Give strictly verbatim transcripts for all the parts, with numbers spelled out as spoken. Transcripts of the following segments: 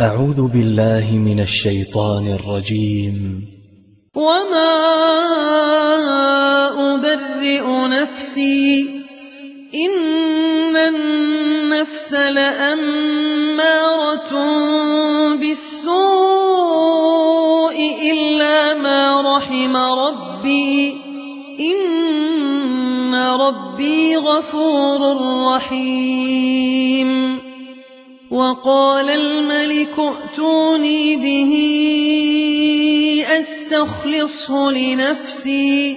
أعوذ بالله من الشيطان الرجيم. وما أبرئ نفسي إن النفس لأمارة بالسوء إلا ما رحم ربي إن ربي غفور رحيم. وقال الملك ائتوني به أستخلصه لنفسي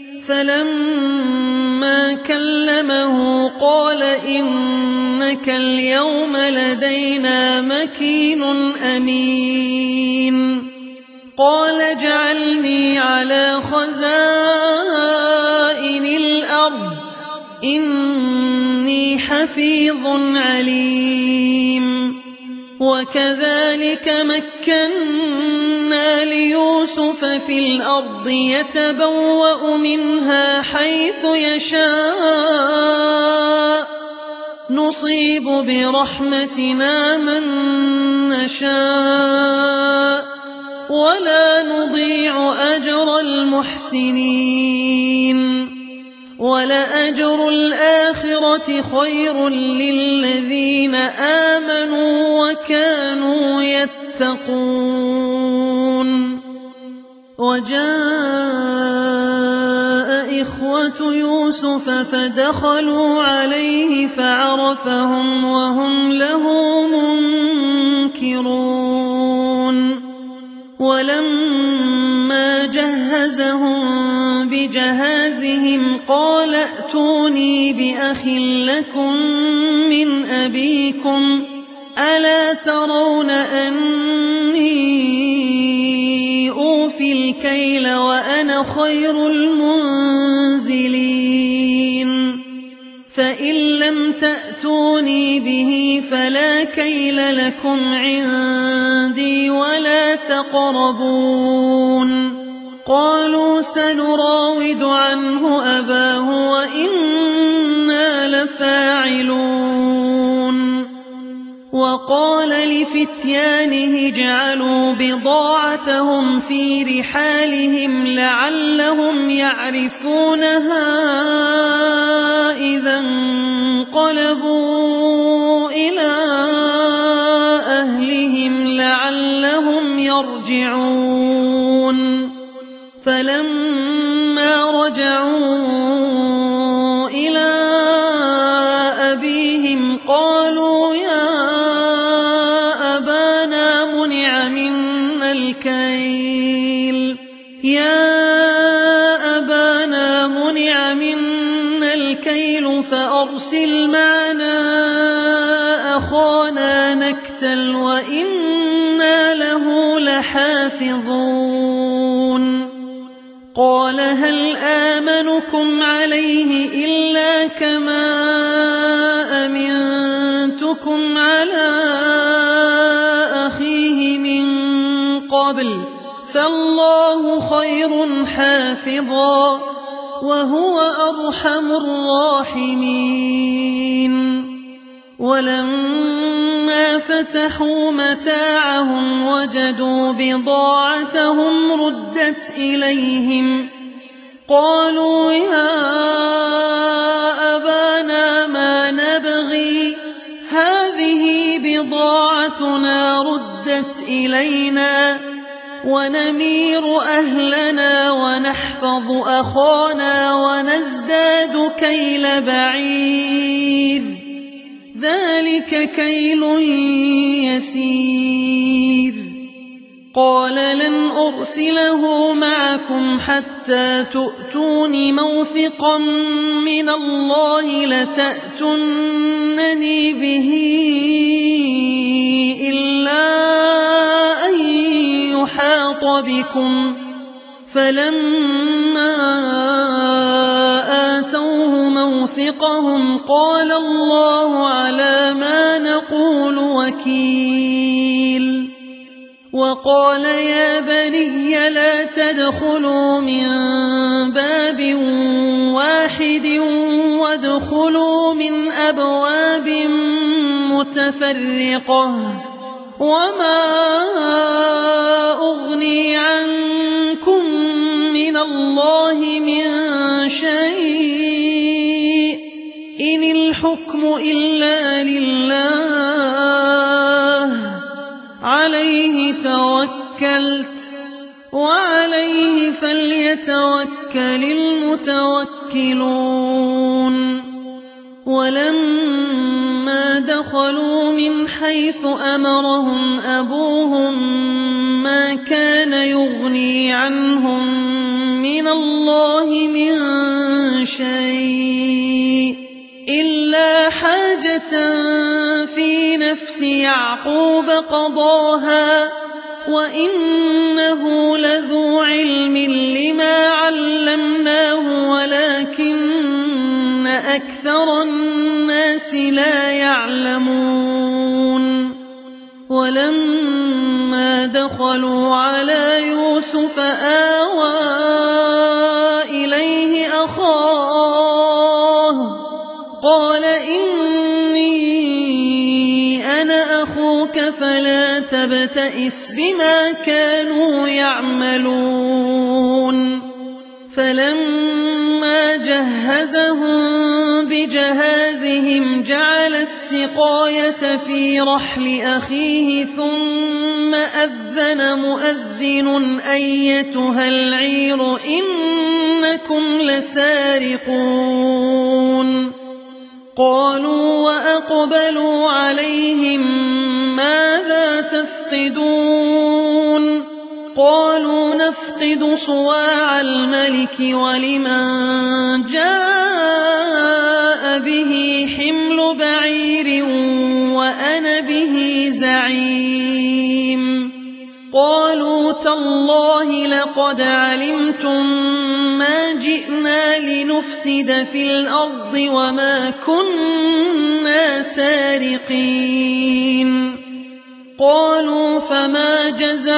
فلما كلمه قال إنك اليوم لدينا مكين أمين. قال اجعلني على خزائن الأرض إني حفيظ عليم. وكذلك مكنا ليوسف في الأرض يتبوأ منها حيث يشاء نصيب برحمتنا من نشاء ولا نضيع أجر المحسنين. ولأجر الآخرة خير للذين آمنوا وكانوا يتقون. وجاء إخوة يوسف فدخلوا عليه فعرفهم وهم له منكرون. ولما جهزهم بجهازهم قال ائتوني بأخ لكم من أبيكم ألا ترون أني أوفي الكيل وأنا خير المنزلين. فإن لم تأتوني به فلا كيل لكم عندي ولا تقربون. قالوا سنراود عنه أباه وإنا لفاعلون. وقال لفتيانه اجعلوا بضاعتهم في رحالهم لعلهم يعرفونها إذا انقلبوا إلى أهلهم لعلهم يرجعون. فلما رجعوا إلى أبيهم قالوا يا أبانا منع منا الكيل يا أبانا منع منا الكيل فأرسل معنا أخانا نكتل وإنا له لحافظون. قال هل آمنكم عليه إلا كما أمنتكم على أخيه من قبل فالله خير حافظا وهو أرحم الراحمين. ولما فتحوا متاعهم وجدوا بضاعتهم ردت إليهم قالوا يا أبانا ما نبغي هذه بضاعتنا ردت إلينا ونمير أهلنا ونحفظ أخانا ونزداد كيل بعيد ذلك كيل يسير. قال لن أرسله معكم حتى تؤتون موثقا من الله لتأتونني به إلا أن يحاط بكم. فلما آتوه موثقهم قال الله على ما نقول وكيل. وقال يا بني لا تدخلوا من باب واحد وادخلوا من أبواب متفرقة وما أغني عنكم من الله من شيء إن الحكم إلا لله عليه توكلت وعليه فليتوكل المتوكلون ولما دخلوا من حيث أمرهم أبوهم ما كان يغني عنهم من الله من شيء إلا حاجة في نفس يعقوب قضاها وإنه لذو علم لما علمناه ولكن أكثر الناس لا يعلمون ولما دخلوا على يوسف آوى إليه أخاه قال إني أنا أخوك فلا تبتئس بما كانوا يعملون فلما جهزهم بجهازهم جعل السقاية في رحل أخيه ثم أذن مؤذن أيتها العير إنكم لسارقون قالوا وأقبلوا عليهم ماذا تفقدون قالوا نفقد صواع الملك ولمن جاء به حمل بعير وأنا به زعيم قالوا تالله لقد علمتم ما جئنا لنفسد في الأرض وما كنا سارقين قالوا فما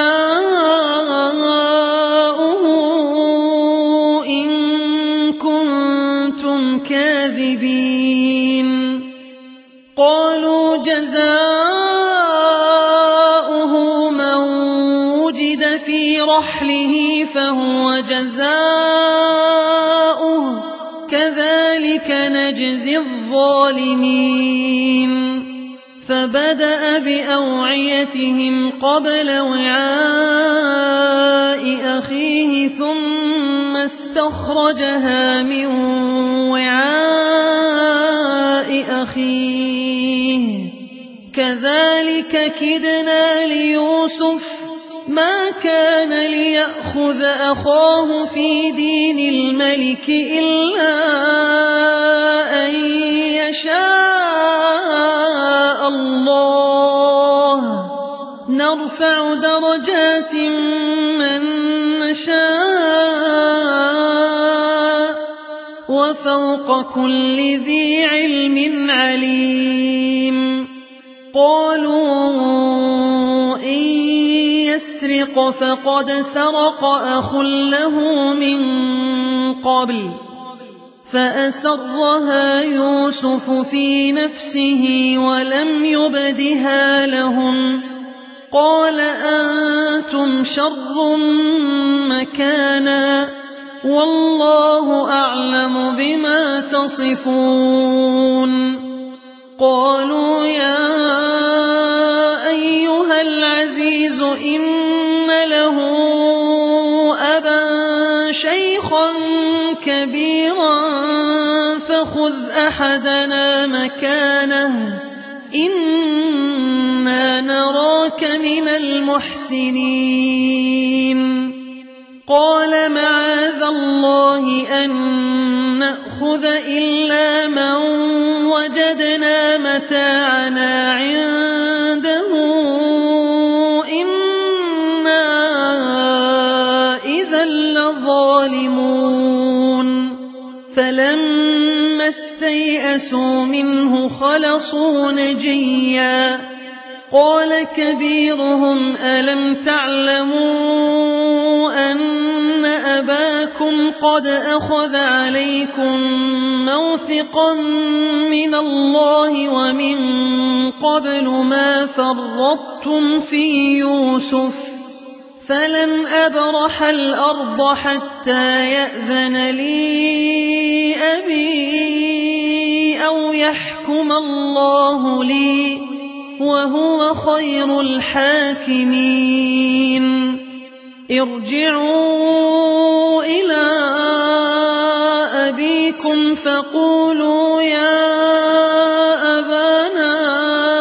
جزاؤه إن كنتم كاذبين قالوا جزاؤه من وجد في رحله فهو جزاؤه كذلك نجزي الظالمين فبدأ بأوعيتهم قبل وعاء أخيه ثم استخرجها من وعاء أخيه كذلك كدنا ليوسف ما كان ليأخذ أخاه في دين الملك إلا أن يشاء الله نرفع درجات من نشاء وفوق كل ذي علم عليم قالوا إن يسرق فقد سرق أخ له من قبل فأسرها يوسف في نفسه ولم يبدها لهم قال أنتم شر مكانا والله أعلم بما تصفون قالوا يا أيها العزيز إن له أبا شيخا كبيرا فخذ أحدنا مكانه إنا نراك من المحسنين قال معاذ الله أن نأخذ إلا من وجدنا متاعنا عنده إنا إذا لظالمون فلما استيئسوا منه خلصوا نجيا قال كبيرهم ألم تعلموا أن أباكم أباكم قد أخذ عليكم موثقا من الله ومن قبل ما فرطتم في يوسف فلن أبرح الأرض حتى يأذن لي أبي أو يحكم الله لي وهو خير الحاكمين ارجعوا إلى أبيكم فقولوا يا أبانا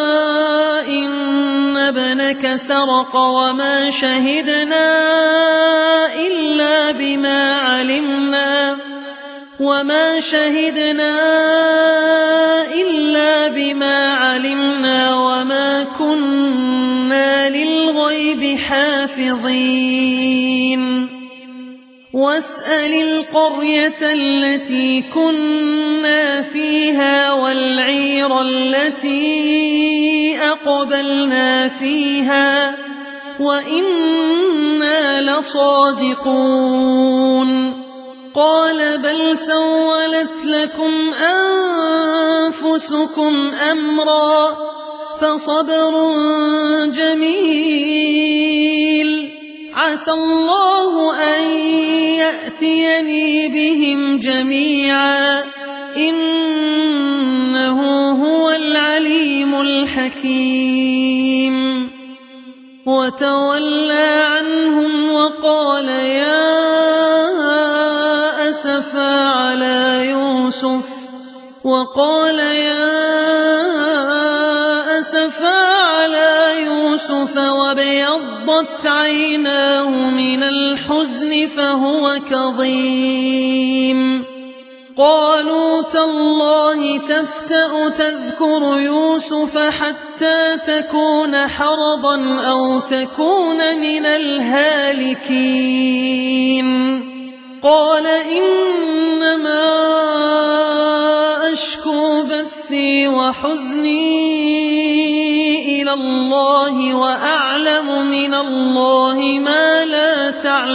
إن ابنك سرق وما شهدنا إلا بما علمنا وما شهدنا إلا بما علمنا وما كنا للغيب حافظين واسأل القرية التي كنا فيها والعير التي أقبلنا فيها وإنا لصادقون قال بل سولت لكم أنفسكم أمرا فصبر جميل عسى الله أن يأتيني بهم جميعا إنه هو العليم الحكيم وتولى عنهم وقال يا أسفا على يوسف وقال يا أسفا على يوسف وابيضت عيناه من الحزن فهو كظيم قالوا تالله تفتأ تذكر يوسف حتى تكون حرضا أو تكون من الهالكين قال إنما أشكو بثي وحزني إلى الله وأعلم من الله ما لا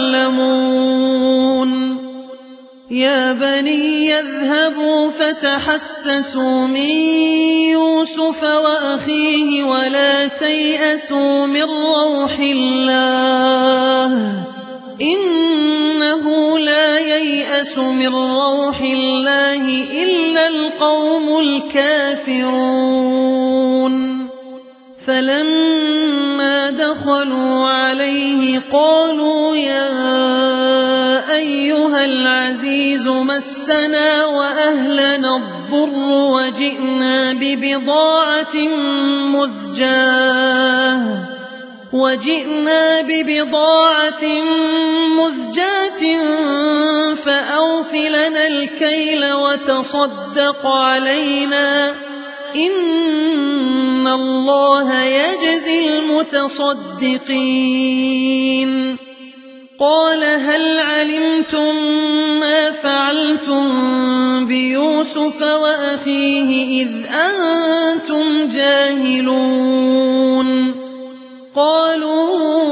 تعلمون يا بني يذهبوا فتحسسوا من يوسف وأخيه ولا تيأسوا من روح الله إنه لا ييأس من روح الله إلا القوم الكافرون فلما دخلوا عليه قالوا يا أيها العزيز مسنا وأهلنا الضر وجئنا ببضاعة مزجاة وجئنا ببضاعة مزجاة فأوف لنا الكيل وتصدق علينا إن الله يجزي المتصدقين قال هل علمتم ما فعلتم بيوسف وأخيه إذ أنتم جاهلون قالوا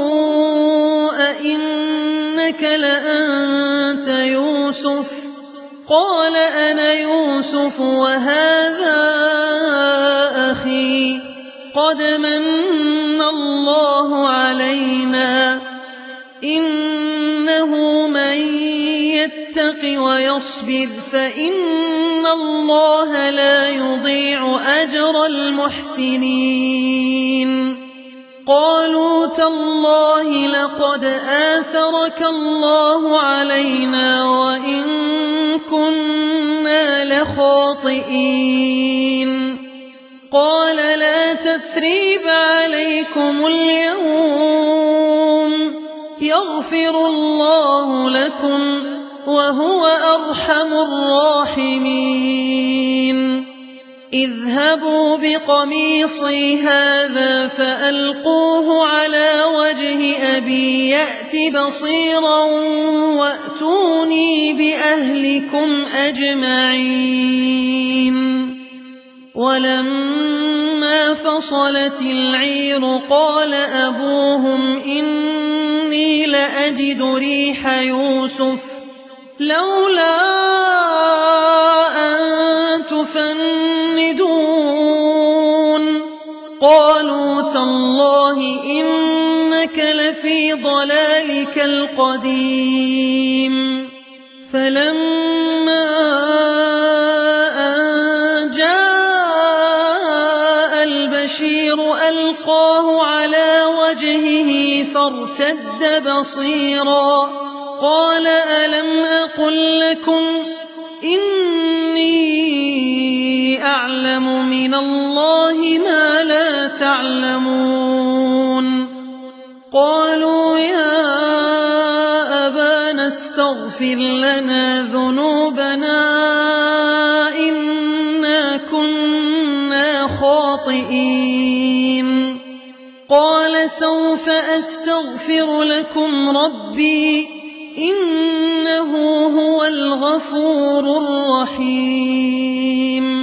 أئنك لأنت يوسف قال أنا يوسف وهذا أخي قد من الله علينا إنه من يتق ويصبر فإن الله لا يضيع أجر المحسنين قالوا تالله لقد آثرك الله علينا وإن كنا لخاطئين قال لا تثريب عليكم اليوم يغفر الله لكم وهو أرحم الراحمين اذهبوا بقميصي هذا فألقوه على وجه أبي يأت بصيرا وأتوني بأهلكم أجمعين ولما فصلت العير قال أبوهم إني لأجد ريح يوسف لولا أن تفندون قالوا تالله إنك لفي ضلالك القديم فلما أن جاء البشير ألقاه على وجهه فارتد بصيرا قال ألم أقل لكم إني أعلم من الله ما لا تعلمون قالوا يا أبانا استغفر لنا ذنوبنا إنا كنا خاطئين قال سوف أستغفر لكم ربي إنه هو الغفور الرحيم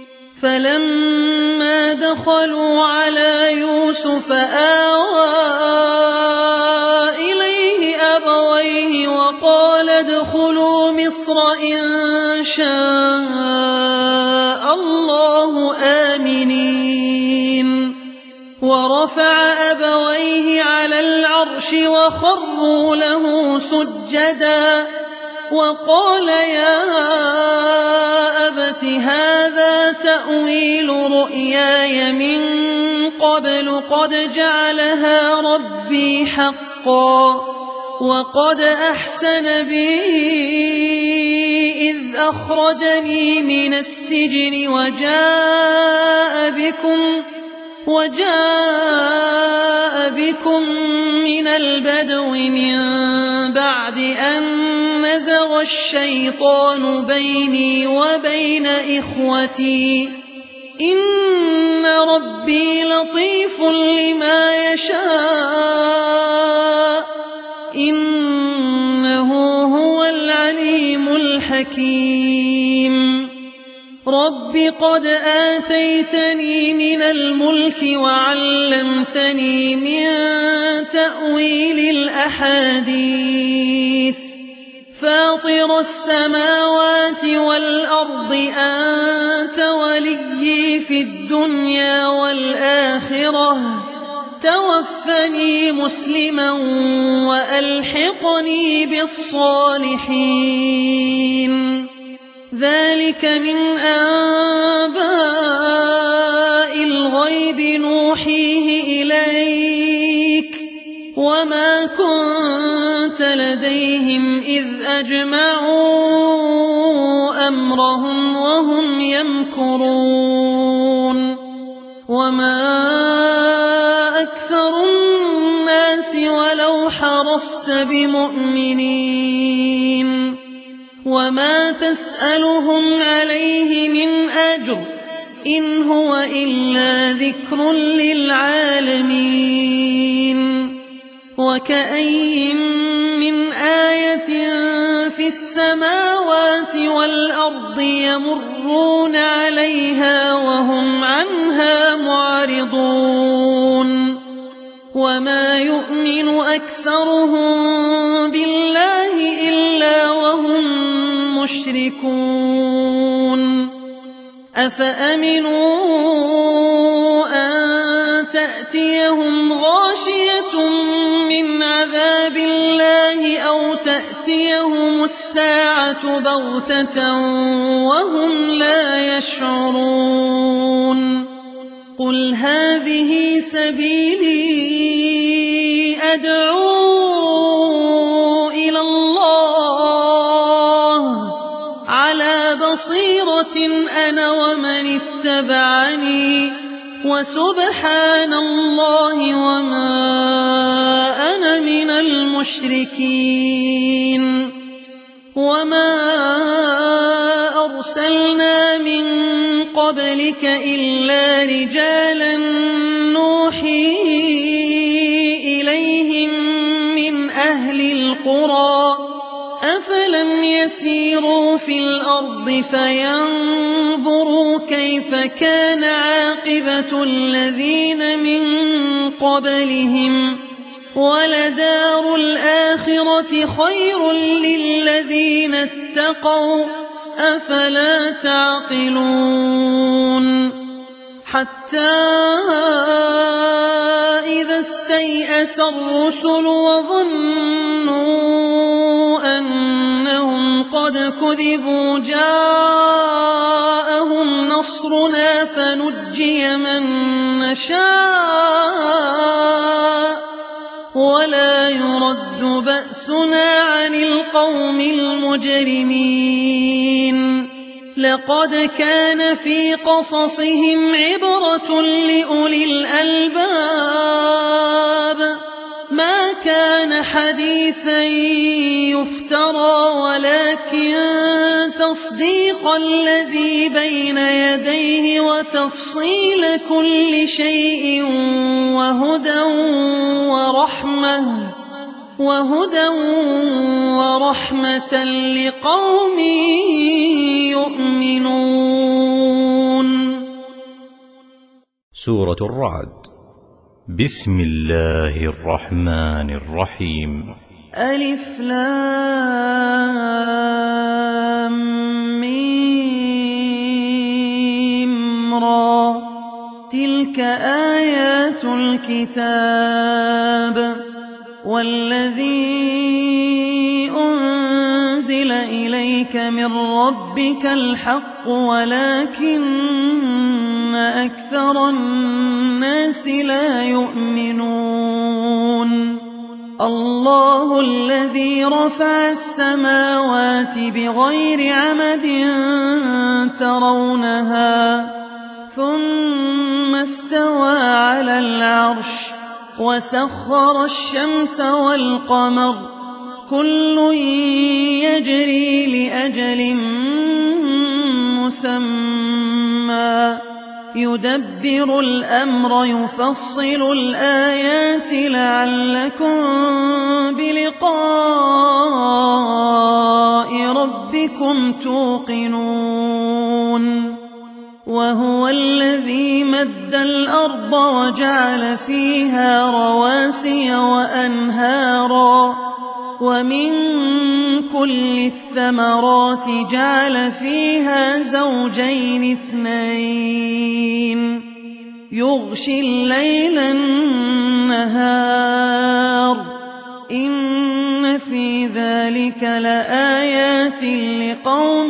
فلما دخلوا على يوسف آوى إليه أبويه وقال ادخلوا مصر إن شاء الله آمنين ورفع أبويه على العرش وخروا له سجدا وقال يا أبت هذا تأويل رؤياي من قبل قد جعلها ربي حقا وقد أحسن بي إذ أخرجني من السجن وجاء بكم وجاء بكم من البدو من بعد أن نزغ الشيطان بيني وبين إخوتي إن ربي لطيف لما يشاء إنه هو العليم الحكيم رب قد آتيتني من الملك وعلمتني من تأويل الأحاديث فاطر السماوات والأرض أنت وليي في الدنيا والآخرة توفني مسلما وألحقني بالصالحين ذلك من أنباء الغيب نوحيه إليك وما كنت لديهم إذ أجمعوا أمرهم وهم يمكرون وما أكثر الناس ولو حرصت بمؤمنين وما تسألهم عليه من أجر إن هو إلا ذكر للعالمين وكأي من آية في السماوات والأرض يمرون عليها وهم عنها معرضون وما يؤمن أكثرهم بالله إلا وهم مشركون أفأمنوا أن تأتيهم غاشية من عذاب الله أو تأتيهم الساعة بغتة وهم لا يشعرون قل هذه سبيلي أدعو إلى الله على بصيرة أنا ومن اتبعني وسبحان الله وما أنا من المشركين وما أرسلنا من قبلك إلا رجالا نوحي إليهم من أهل القرى أفلم يسيروا في الأرض فينظروا كيف كان عاقبة الذين من قبلهم وَلَدَارُ الْآخِرَةِ خَيْرٌ لِّلَّذِينَ اتَّقَوْا ۗ أَفَلَا تَعْقِلُونَ حَتَّىٰ إِذَا اسْتَيْأَسَ الرُّسُلُ وَظَنُّوا أَنَّهُمْ قَدْ كُذِبُوا جَاءَهُمْ نَصْرُنَا فَنُجِّيَ مَن نَّشَاءُ وَلَا يُرَدُّ بَأْسُنَا عَنِ الْقَوْمِ الْمُجْرِمِينَ لَقَدْ كَانَ فِي قَصَصِهِمْ عِبْرَةٌ لِّأُولِي الْأَلْبَابِ مَا كَانَ حَدِيثًا يُفْتَرَىٰ وَلَٰكِن تَصْدِيقَ الَّذِي بَيْنَ يَدَيْهِ وَتَفْصِيلَ كُلِّ شَيْءٍ وَهُدًى وَرَحْمَةً وَهُدًى وَرَحْمَةً لِّقَوْمٍ يُؤْمِنُونَ. سورة الرعد. بسم الله الرحمن الرحيم. ألف لام ميم را. تلك آيات الكتاب والذي أنزل إليك من ربك الحق ولكن أكثر الناس لا يؤمنون. الله الذي رفع السماوات بغير عمد ترونها ثم استوى على العرش وسخر الشمس والقمر كل يجري لأجل مسمى يدبر الأمر يفصل الآيات لعلكم بلقاء ربكم توقنون. وهو الذي مد الأرض وجعل فيها رواسي وأنهارا ومن كل الثمرات جعل فيها زوجين اثنين يغشي الليل النهار إن في ذلك لآيات لقوم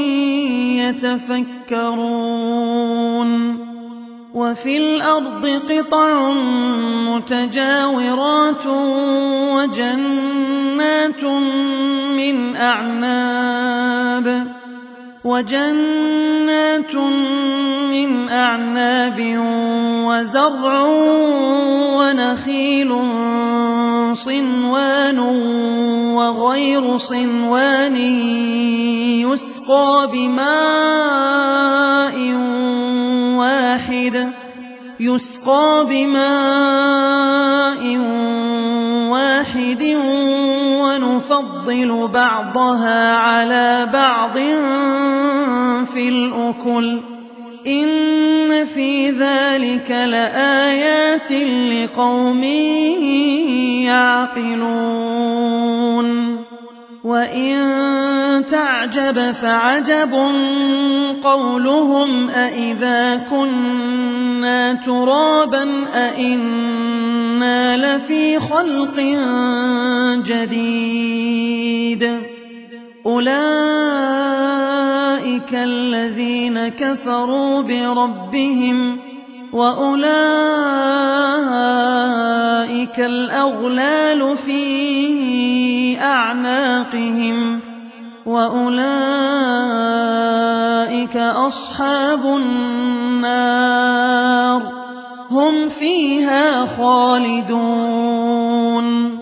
يتفكرون. وفي الأرض قطع متجاورات وجنات من أعناب وجنات من أعناب وزرع ونخيل صنوان وغير صنوان يسقى بماء واحد يسقى بماء واحد ونفضل بعضها على بعض في الأكل إن في ذلك لآيات لقوم يعقلون. وإن تعجب فعجب قولهم أإذا كنا ترابا أإنا لفي خلق جديد أولئك الذين كفروا بربهم وأولئك الأغلال في أعناقهم وأولئك أصحاب النار هم فيها خالدون.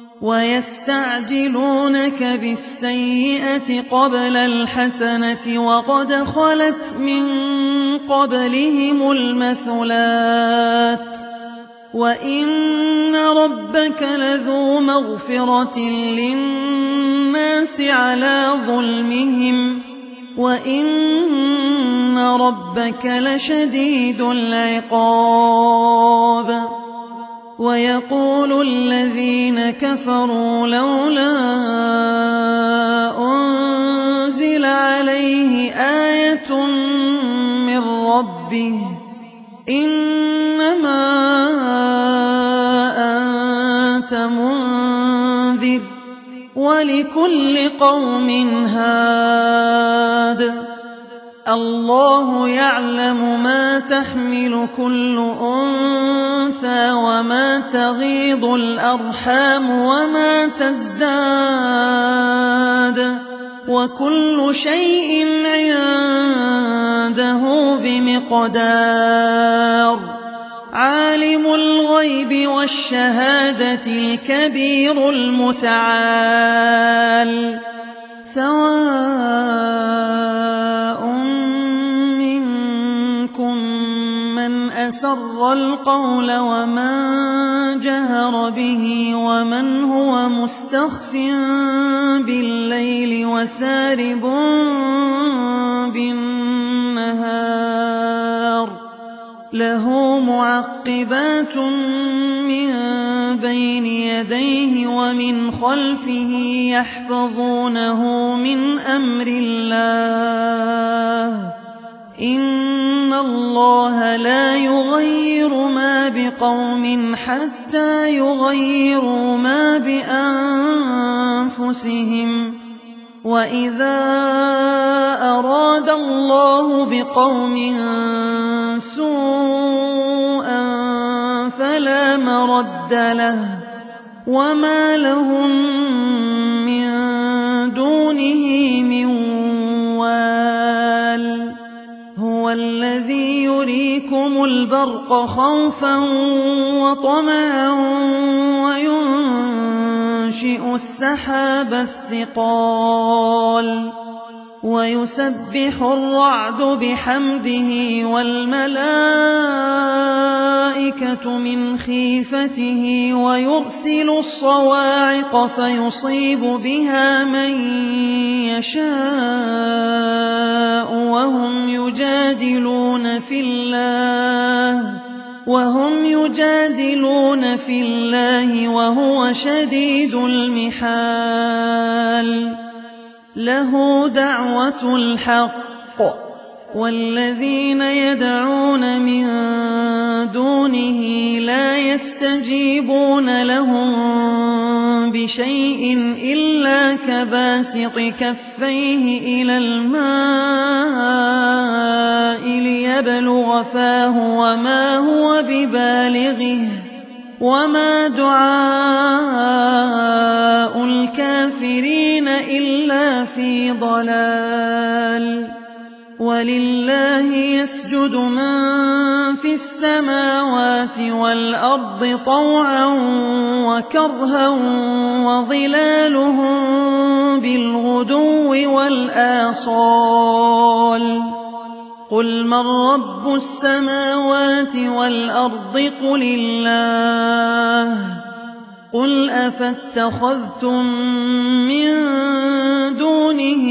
ويستعجلونك بالسيئة قبل الحسنة وقد خلت من قبلهم المثلات وإن ربك لذو مغفرة للناس على ظلمهم وإن ربك لشديد العقاب. ويقول الذين كفروا لولا أنزل عليه آية من ربه إنما أنت منذر ولكل قوم هاد الله يعلم ما تحمل كل أنثى وما تغيض الأرحام وما تزداد وكل شيء عنده بمقدار عالم الغيب والشهادة الكبير المتعال سواء منكم من أسر القول ومن جهر به ومن هو مستخف بالليل وسارب بالنهار له معقبات من بين يديه ومن خلفه يحفظونه من أمر الله إن الله لا يغير ما بقوم حتى يغيروا ما بأنفسهم وإذا أراد الله بقوم سوءا فلا مرد له وما لهم من دونه من وال هو الذي يريكم البرق خوفا وطمعا وينشئ السحاب الثقال ويسبح الرعد بحمده والملائكة من خيفته ويرسل الصواعق فيصيب بها من يشاء وهم يجادلون في الله وهم يجادلون في الله وهو شديد المحال له دعوة الحق والذين يدعون من دونه لا يستجيبون لهم بشيء إلا كباسط كفيه إلى الماء ليبلغ فاه وما هو ببالغه وما دعاء الكافرين إلا في ضلال ولله يسجد من في السماوات والأرض طوعا وكرها وظلالهم بالغدو والآصال قل من رب السماوات والأرض قل الله قل أفاتخذتم من دونه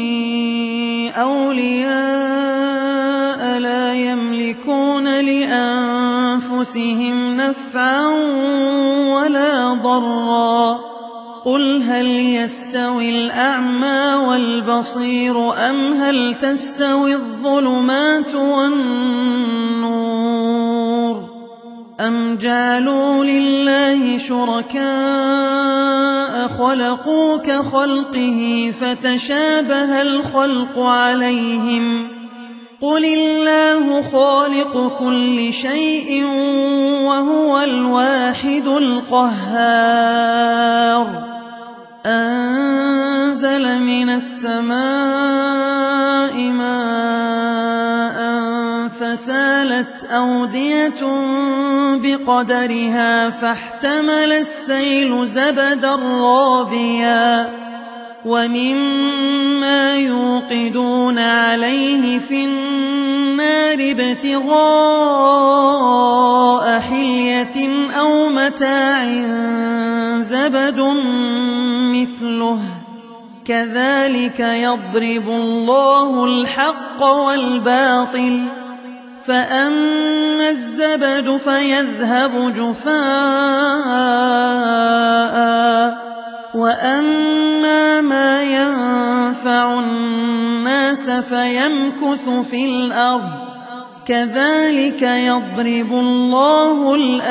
أولياء لا يملكون لأنفسهم نفعا ولا ضرا قل هل يستوي الأعمى والبصير أم هل تستوي الظلمات والنور أم جعلوا لله شركاء خلقوا كخلقه فتشابه الخلق عليهم قل الله خالق كل شيء وهو الواحد القهار أنزل من السماء ماء فسالت أودية بقدرها فاحتمل السيل زبدا رابيا ومما يوقدون عليه في النار ابتغاء حلية أو متاع زبد مثله كذلك يضرب الله الحق والباطل فأما الزبد فيذهب جفاء وأما ما ينفع الناس فيمكث في الأرض كذلك يضرب الله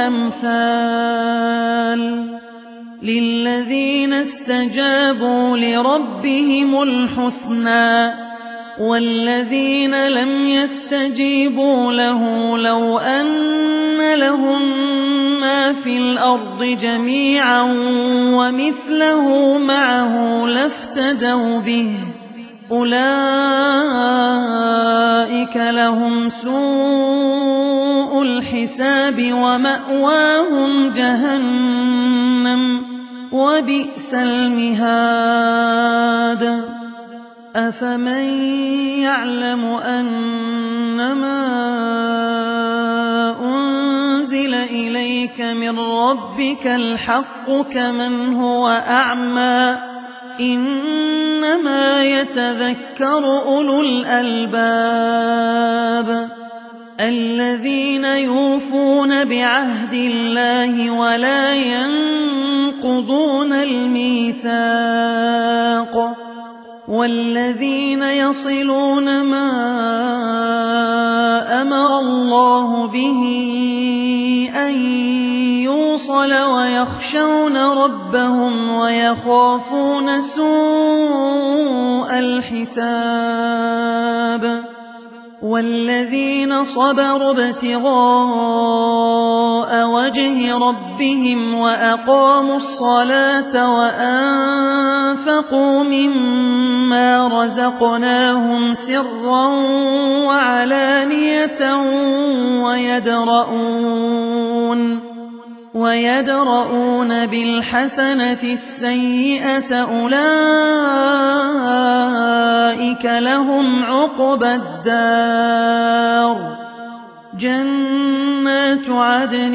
الأمثال للذين استجابوا لربهم الحسنى والذين لم يستجيبوا له لو أن لهم ما في الأرض جميعا ومثله معه لافتدوا به أولئك لهم سوء الحساب ومأواهم جهنم وبئس المهاد أفمن يعلم أنما أنزل إليك من ربك الحق كمن هو أعمى إنما يتذكر أولو الألباب الذين يوفون بعهد الله ولا ينقضون الميثاق والذين يصلون ما أمر الله به أن يوصل ويخشون ربهم ويخافون سوء الحساب والذين صبروا ابتغاء وجه ربهم وأقاموا الصلاة وأنفقوا مما رزقناهم سرا وعلانية ويدرؤون ويدرؤون بالحسنة السيئة أولئك لهم عقبى الدار جنات عدن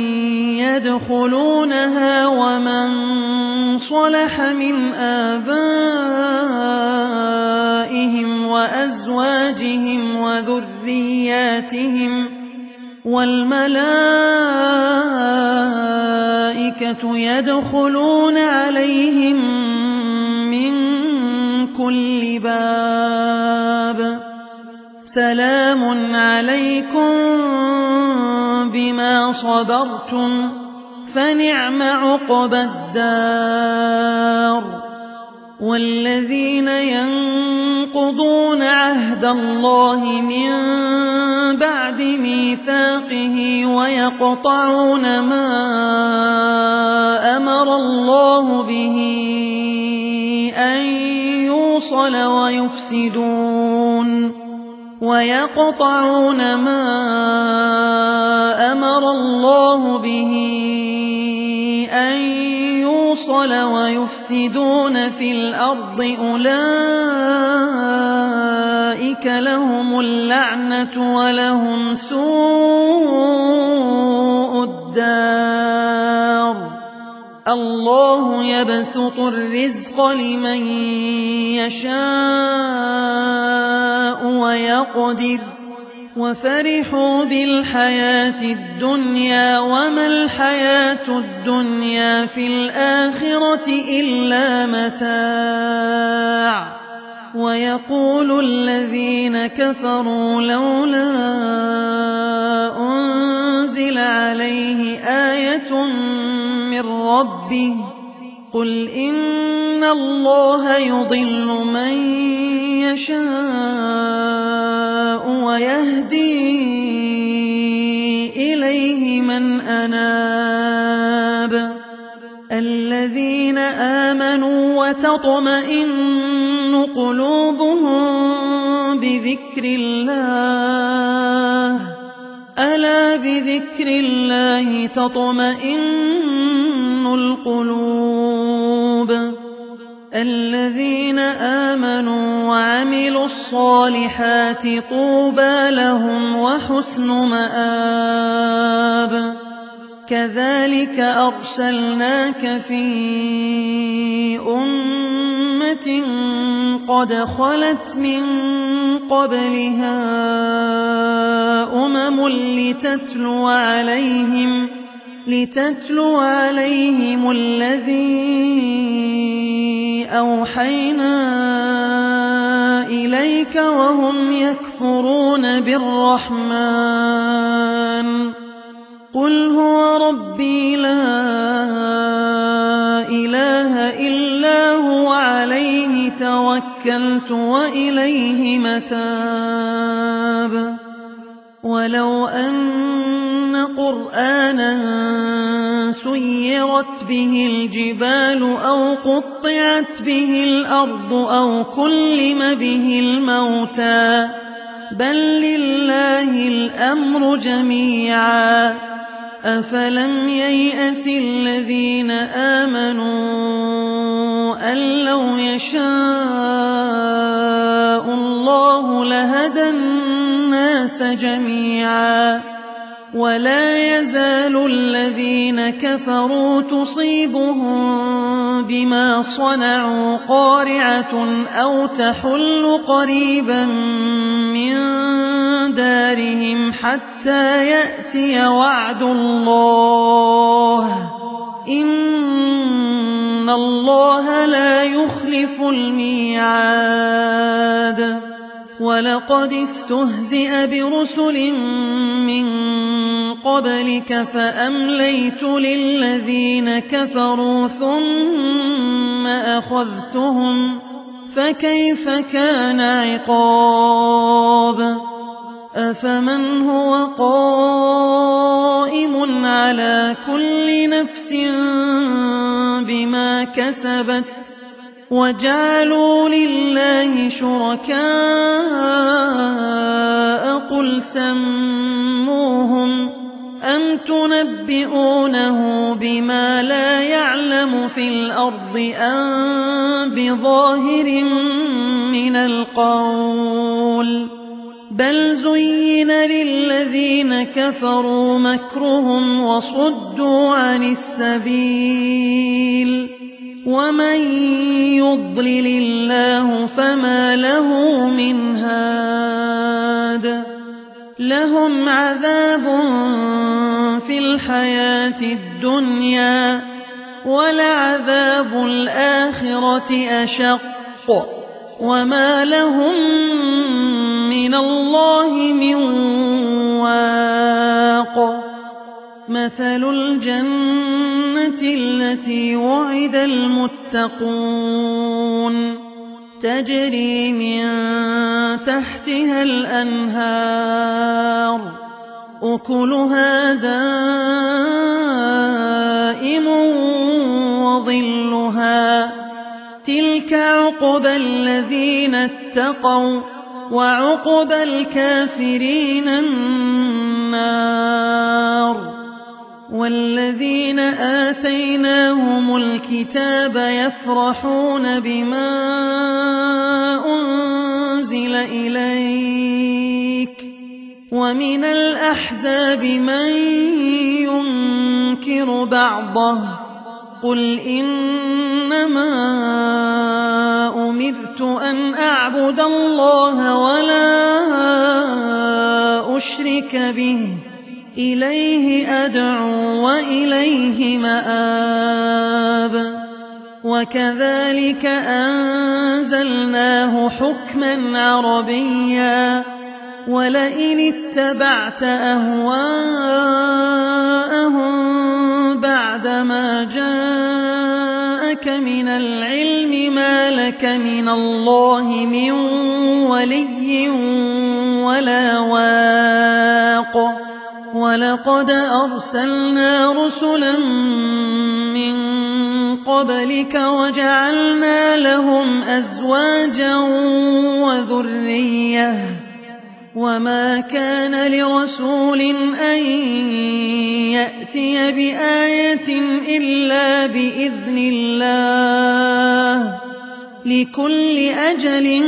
يدخلونها ومن صلح من آبائهم وأزواجهم وذرياتهم والملائكة يدخلون عليهم من كل باب سلام عليكم بما صبرتم فنعم عقبى الدار والذين ينقضون عهد الله من بعد ميثاقه ويقطعون ما أمر الله به أن يوصل ويفسدون ويقطعون ما أمر الله به أن يوصل ويفسدون في الأرض أولئك لهم اللعنة ولهم سوء الدار الله يبسط الرزق لمن يشاء ويقدر وفرحوا بالحياة الدنيا وما الحياة الدنيا في الآخرة إلا متاع ويقول الذين كفروا لولا أنزل عليه آية من ربه قل إن الله يضل من يشاء ويهدي إليه من أناب الذين آمنوا وتطمئن قلوبهم بذكر الله ألا بذكر الله تطمئن القلوب الذين آمنوا وعملوا الصالحات طوبى لهم وحسن مآب كذلك أرسلناك في أمة أمة قد خلت من قبلها أمم لتتلو عليهم لتتلو عليهم الذي أوحينا إليك وهم يكفرون بالرحمن قل هو ربي لا إله إلا هو عليه توكلت وإليه متاب ولو أن قرآنا سيرت به الجبال أو قطعت به الأرض أو كلم به الموتى بل لله الأمر جميعا أفلم ييأس الذين آمنوا أن لو يشاء الله لهدى الناس جميعا ولا يزال الذين كفروا تصيبهم بما صنعوا قارعة أو تحل قريبا من دارهم حتى يأتي وعد الله إن الله لا يخلف الميعاد ولقد استهزئ برسل من قبلك فأمليت للذين كفروا ثم أخذتهم فكيف كان عقاب أفمن هو قائم على كل نفس بما كسبت وجعلوا لله شركاء قل سموهم أم تنبئونه بما لا يعلم في الأرض أم بظاهر من القول بل زين للذين كفروا مكرهم وصدوا عن السبيل ومن يضلل الله فما له من هاد لهم عذاب في الحياة الدنيا ولعذاب الآخرة أشق وما لهم من الله من واق مثل الجنة التي وعد المتقون تجري من تحتها الأنهار أكلها دائم وظلها تلك عقبى الذين اتقوا وعقبى الكافرين النار والذين آتيناهم الكتاب يفرحون بما أنزل إليك ومن الأحزاب من ينكر بعضه قل إنما أمرت أن أعبد الله ولا أشرك به إليه أدعو وإليه مآب وكذلك أنزلناه حكما عربيا ولئن اتبعت أهواءهم بعدما جاءك من العلم ما لك من الله من ولي ولا واق ولقد أرسلنا رسلا من قبلك وجعلنا لهم أزواجا وذرية وما كان لرسول أن يأتي بآية إلا بإذن الله لكل أجل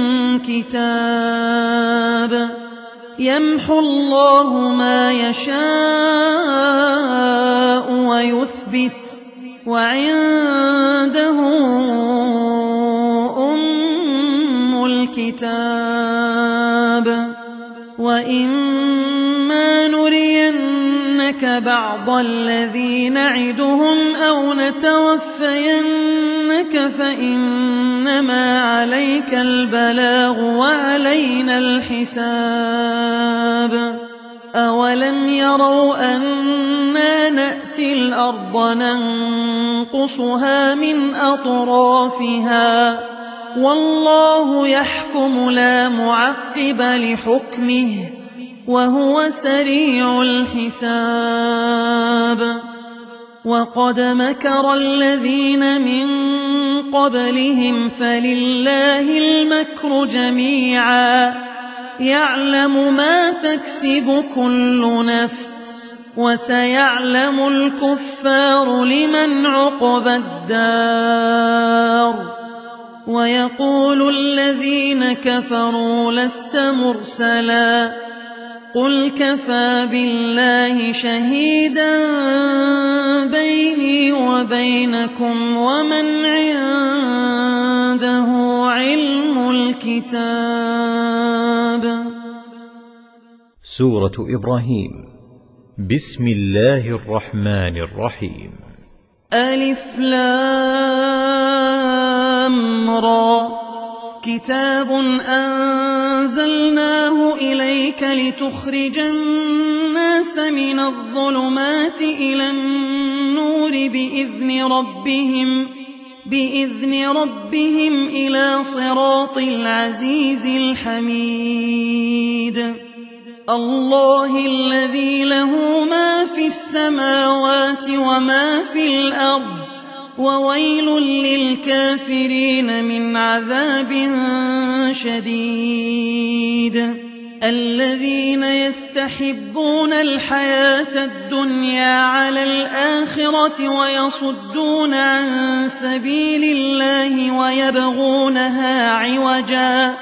كتاب يمحو الله ما يشاء ويثبت وعنده الكتاب وإما نرينك بعض الذي نعدهم أو نتوفينك فإنما عليك البلاغ وعلينا الحساب أولم يروا أنا نأتي الأرض ننقصها من أطرافها والله يحكم لا معقب لحكمه وهو سريع الحساب وقد مكر الذين من قبلهم فلله المكر جميعا يعلم ما تكسب كل نفس وسيعلم الكفار لمن عقبى الدار ويقول الذين كفروا لست مرسلا قل كفى بالله شهيدا بيني وبينكم ومن عنده علم الكتاب. سورة إبراهيم. بسم الله الرحمن الرحيم. ألف لام را كتاب أنزلناه إليك لتخرج الناس من الظلمات إلى النور بإذن ربهم بإذن ربهم إلى صراط العزيز الحميد الله الذي له ما في السماوات وما في الأرض وويل للكافرين من عذاب شديد الذين يستحبون الحياة الدنيا على الآخرة ويصدون عن سبيل الله ويبغونها عوجا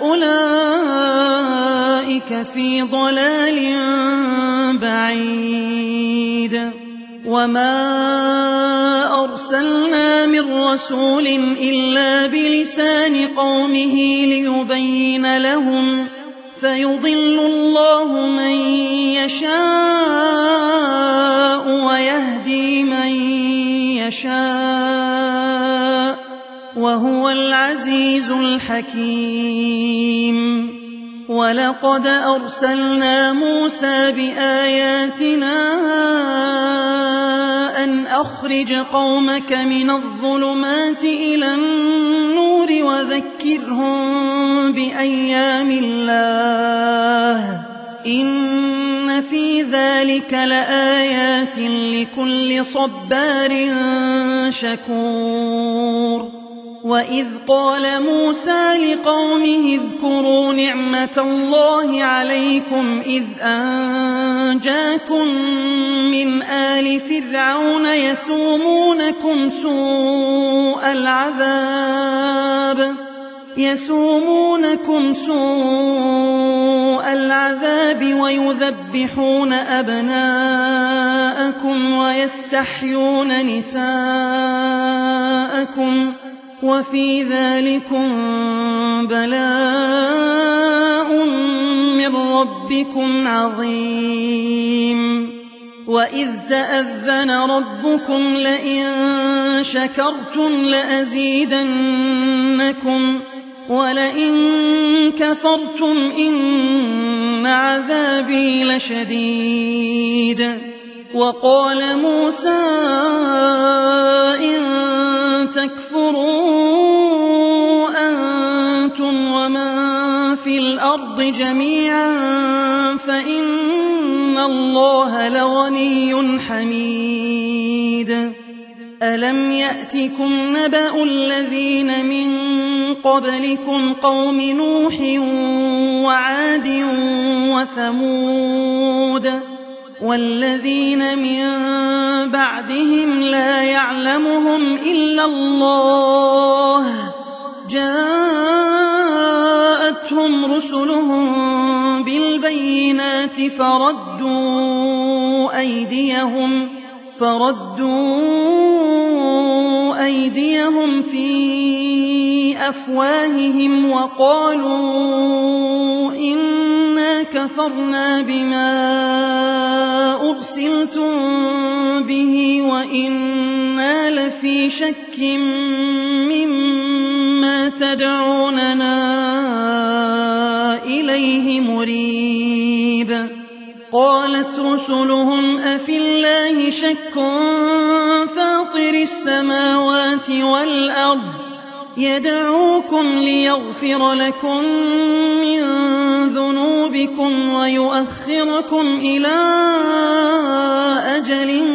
أولئك في ضلال بعيد وما أرسلنا من رسول إلا بلسان قومه ليبين لهم فيضل الله من يشاء ويهدي من يشاء وهو العزيز الحكيم ولقد أرسلنا موسى بآياتنا أن أخرج قومك من الظلمات إلى النور وذكرهم بأيام الله إن في ذلك لآيات لكل صبار شكور وإذ قال موسى لقومه اذكروا نعمة الله عليكم إذ أنجاكم من آل فرعون يسومونكم سوء العذاب يسومونكم سوء العذاب ويذبحون أبناءكم ويستحيون نساءكم وفي ذلكم بلاء من ربكم عظيم وإذ تأذن ربكم لئن شكرتم لأزيدنكم ولئن كفرتم إن عذابي لشديد وقال موسى إن تكفروا أنتم ومن في الأرض جميعا فإن الله لغني حميد ألم يأتكم نبأ الذين من قبلكم قوم نوح وعاد وثمود والذين من بعدهم لا يعلمهم إلا الله جاءتهم رسلهم بالبينات فردوا أيديهم فردوا أيديهم في بأفواههم وقالوا إنا كفرنا بما أرسلتم به وإنا لفي شك مما تدعوننا إليه مريب. قالت رسلهم أفي الله شك فاطر السماوات والأرض يدعوكم ليغفر لكم من ذنوبكم ويؤخركم إلى أجل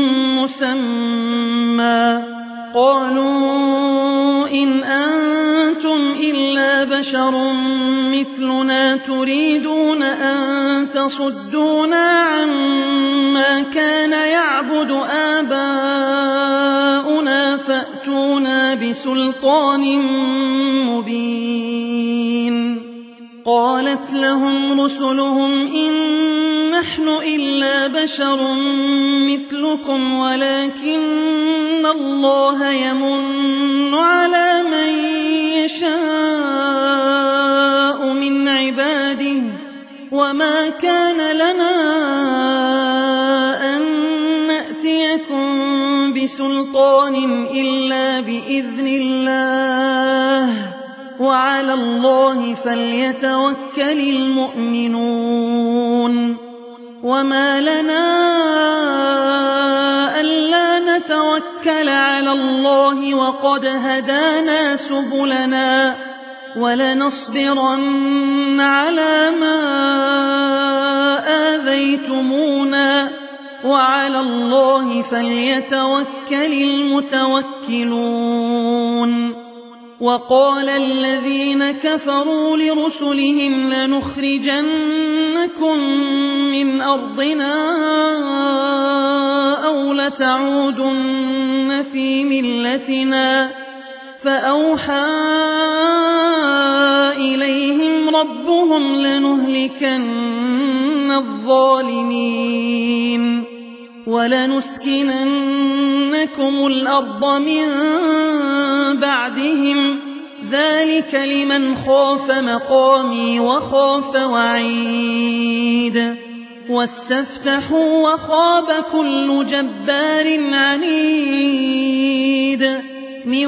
مسمى. قالوا إن أنتم إلا بشر مثلنا تريدون أن تصدونا عما كان يعبد آباؤنا فأتونا بسلطان مبين. قالت لهم رسلهم إن نحن إلا بشر مثلكم ولكن الله يمن على من يشاء من عباده وما كان لنا أن نأتيكم بسلطان إلا بإذن الله وعلى الله فليتوكل المؤمنون. وما لنا ألا نتوكل على الله وقد هدانا سبلنا ولنصبرن على ما آذيتمونا وعلى الله فليتوكل المتوكلون. وقال الذين كفروا لرسلهم لنخرجنكم من أرضنا أو لتعودن في ملتنا فأوحى إليهم ربهم لنهلكن الظالمين ولنسكننكم الأرض من بعدهم ذلك لمن خاف مقامي وخاف وعيد. واستفتحوا وخاب كل جبار عنيد من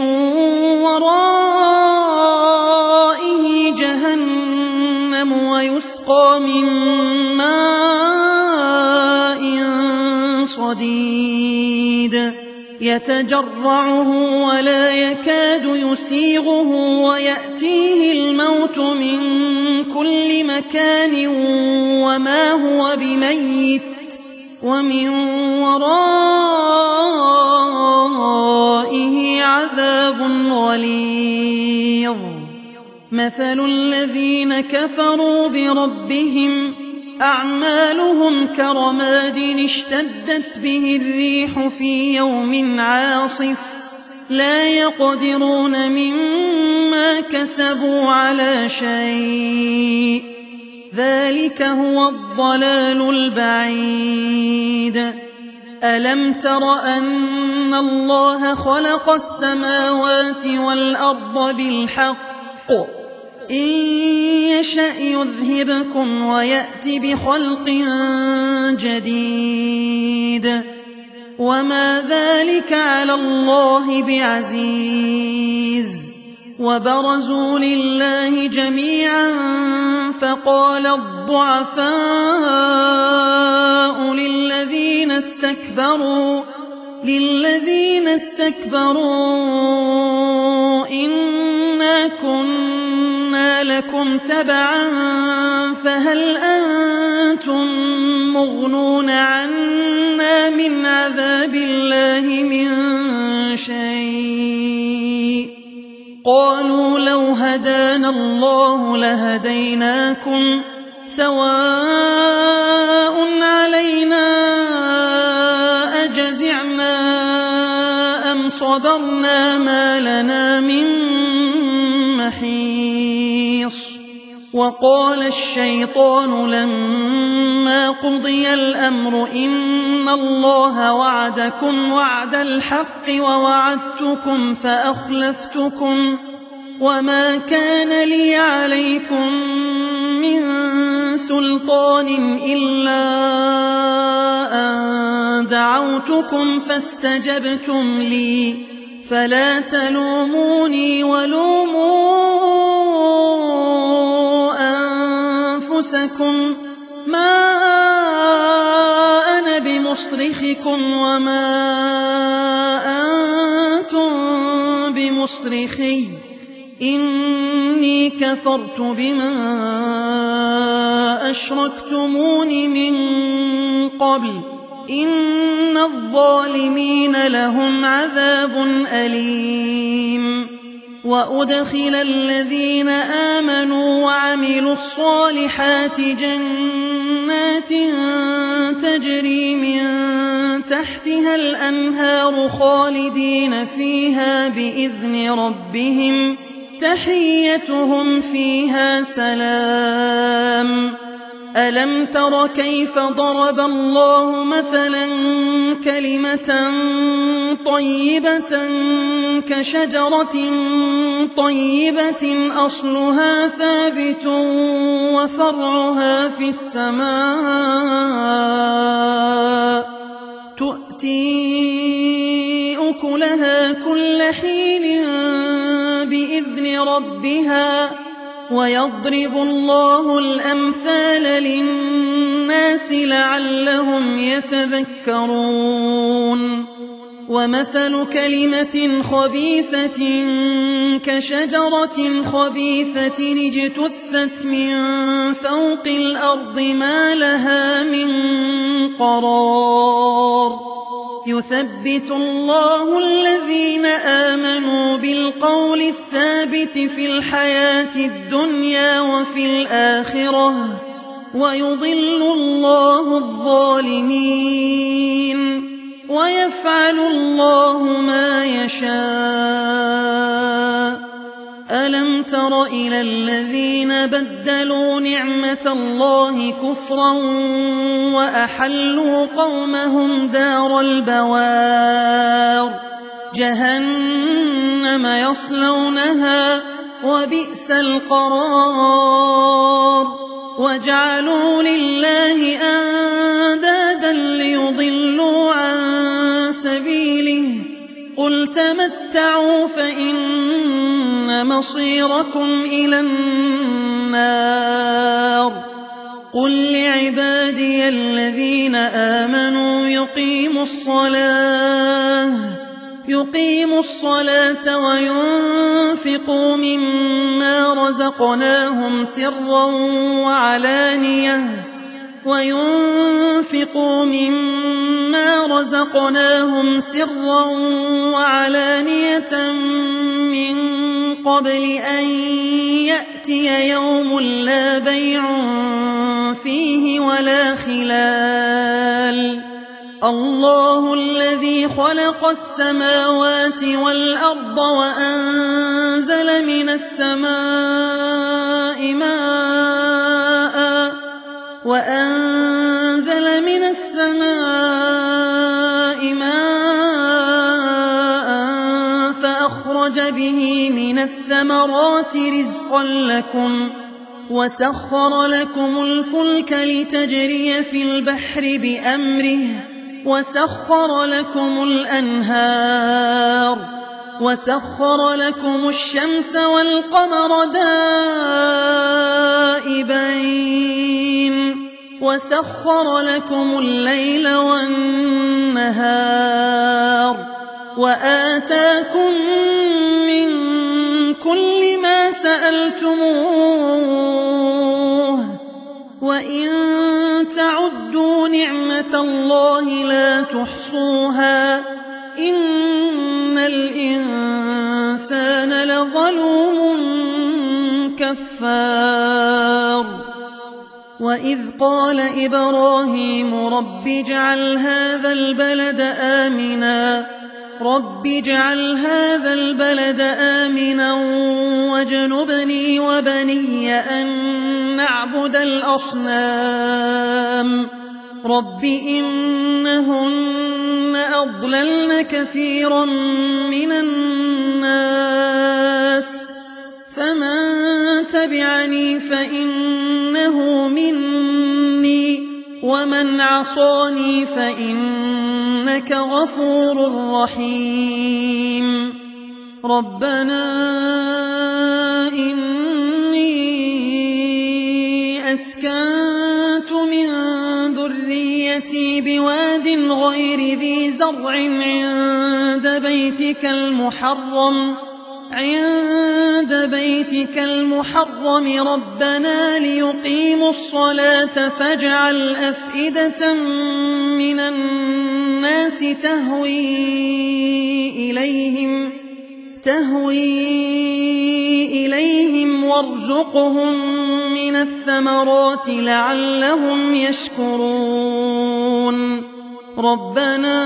ورائه جهنم ويسقى من ماء صديد يتجرعه ولا يكاد يسيغه ويأتيه الموت من كل مكان وما هو بميت ومن ورائه عذاب غليظ. مثل الذين كفروا بربهم أعمالهم كرماد اشتدت به الريح في يوم عاصف لا يقدرون مما كسبوا على شيء ذلك هو الضلال البعيد. ألم تر أن الله خلق السماوات والأرض بالحق إن يشأ يذهبكم ويأت بخلق جديد وما ذلك على الله بعزيز. وبرزوا لله جميعا فقال الضعفاء للذين استكبروا للذين استكبروا إنا كنا لكم تبعا فهل أنتم مغنون عنا من عذاب الله من شيء؟ قالوا لو هدانا الله لهديناكم سواء علينا أجزعنا أم صبرنا ما لنا من محيص. وقال الشيطان لما قضي الأمر إن الله وعدكم وعد الحق ووعدتكم فأخلفتكم وما كان لي عليكم من سلطان إلا أن دعوتكم فاستجبتم لي فلا تلوموني ولوموا أنفسكم ما أنا بمصرخكم وما أنتم بمصرخي إني كفرت بما أشركتمون من قبل إن الظالمين لهم عذاب أليم وأدخل الذين آمنوا وعملوا الصالحات جنات تجري من تحتها الأنهار خالدين فيها بإذن ربهم تحيتهم فيها سلام ألم تر كيف ضرب الله مثلا كلمة طيبة كشجرة طيبة أصلها ثابت وفرعها في السماء تؤتي أكلها كل حين بإذن ربها ويضرب الله الأمثال للناس لعلهم يتذكرون ومثل كلمة خبيثة كشجرة خبيثة اجتثت من فوق الأرض ما لها من قرار يثبت الله الذين آمنوا بالقول الثابت في الحياة الدنيا وفي الآخرة ويضل الله الظالمين ويفعل الله ما يشاء ألم تر إلى الذين بدلوا نعمة الله كفرا وأحلوا قومهم دار البوار جهنم يصلونها وبئس القرار وجعلوا لله أندادا ليضلوا عن سبيله قل تمتعوا فإن مصيركم إلى النار قل لعبادي الذين آمنوا يقيموا الصلاة يقيموا الصلاة وينفقوا مما رزقناهم سرا وعلانية وينفقوا مما رزقناهم سرا وعلانية من قبل أن يأتي يوم لا بيع فيه ولا خلال الله الذي خلق السماوات والأرض وأنزل من السماء ماء وأنزل من السماء ماء فأخرج به من الثمرات رزقا لكم وسخر لكم الفلك لتجري في البحر بأمره وسخر لكم الأنهار وسخر لكم الشمس والقمر دائبين وسخر لكم الليل والنهار وآتاكم من كل ما سألتموه وإن تعدوا نعمة الله لا تحصوها إن الإنسان لظلوم كفار وإذ قال إبراهيم رب اجعل هذا البلد آمنا رب اجعل هذا البلد آمنا واجنبني وبني أن نعبد الأصنام رب إنهن أضللن كثيرا من الناس تبعني فإنه مني ومن عصاني فإنك غفور رحيم ربنا إني أسكنت من ذريتي بواد غير ذي زرع عند بيتك المحرم عند بيتك المحرم ربنا ليقيموا الصلاة فاجعل أفئدة من الناس تهوي إليهم تهوي إليهم وارزقهم من الثمرات لعلهم يشكرون ربنا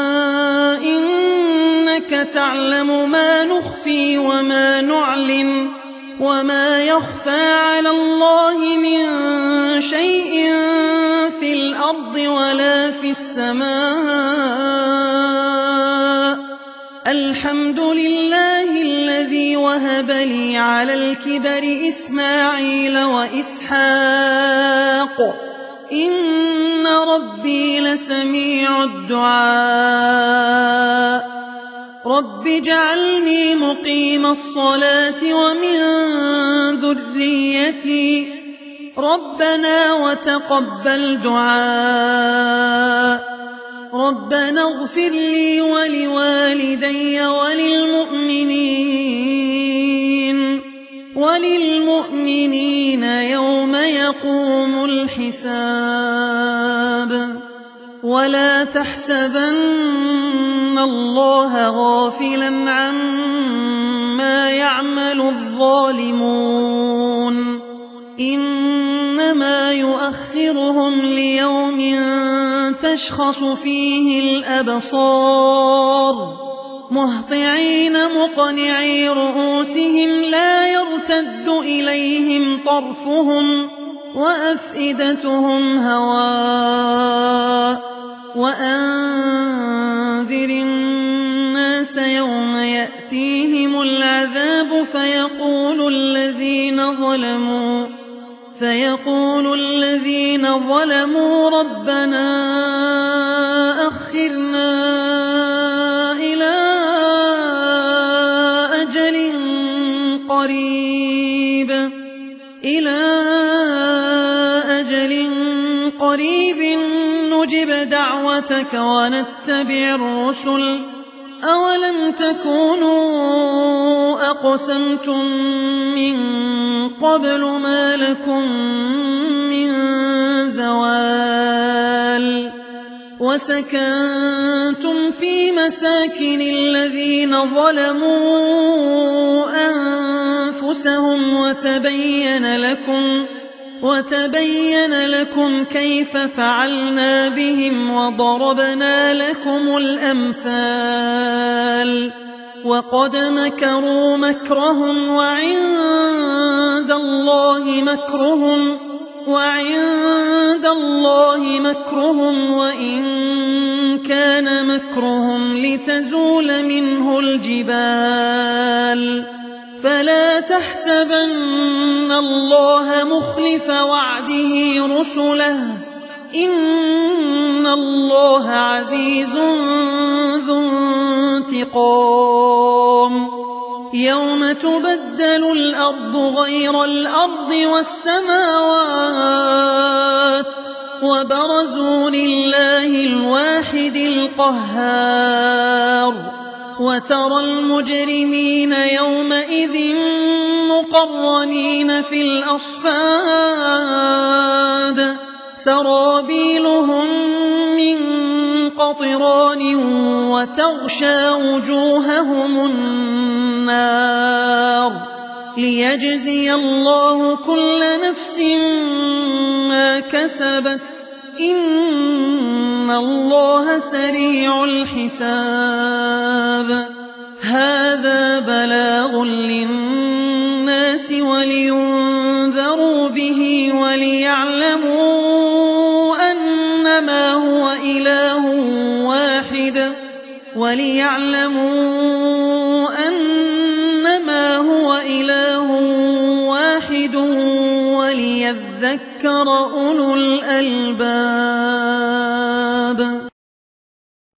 إنك تعلم ما نخفي وما نعلن وما يخفى على الله من شيء في الأرض ولا في السماء الحمد لله الذي وهب لي على الكبر إسماعيل وإسحاق إن ربي لسميع الدعاء رب اجعلني مقيم الصلاة ومن ذريتي ربنا وتقبل دعاء ربنا اغفر لي ولوالدي وللمؤمنين وللمؤمنين يوم يقوم الحساب ولا تحسبن الله غافلا عما يعمل الظالمون إنما يؤخرهم ليوم تشخص فيه الأبصار مهطعين مقنعي رؤوسهم لا يرتد إليهم طرفهم وأفئدتهم هواء وأنذر الناس يوم يأتيهم العذاب فيقول الذين ظلموا فيقول الذين ظلموا ربنا أخرنا إلى أجل قريب إلى أجل قريب نجب دعوتك ونتبع الرسل أولم تكونوا أقسمتم من قبل ما لكم من زوال وسكنتم في مساكن الذين ظلموا أنفسهم وتبين لكم وتبين لكم كيف فعلنا بهم وضربنا لكم الأمثال وقد مكروا مكرهم وعند الله مكرهم وعند الله مكرهم وإن كان مكرهم لتزول منه الجبال فلا تحسبن الله مخلف وعده رسله إن الله عزيز ذو انتقام يوم تبدل الأرض غير الأرض والسماوات وبرزوا لله الواحد القهار وترى المجرمين يومئذ مقرنين في الأصفاد سرابيلهم من قطران وتغشى وجوههم النار ليجزي الله كل نفس ما كسبت إن الله سريع الحساب هذا بلاغ للناس ولينذروا به وليعلموا أنما هو إله واحد وليعلموا أنما هو إله واحد ليذكر أولو الألباب.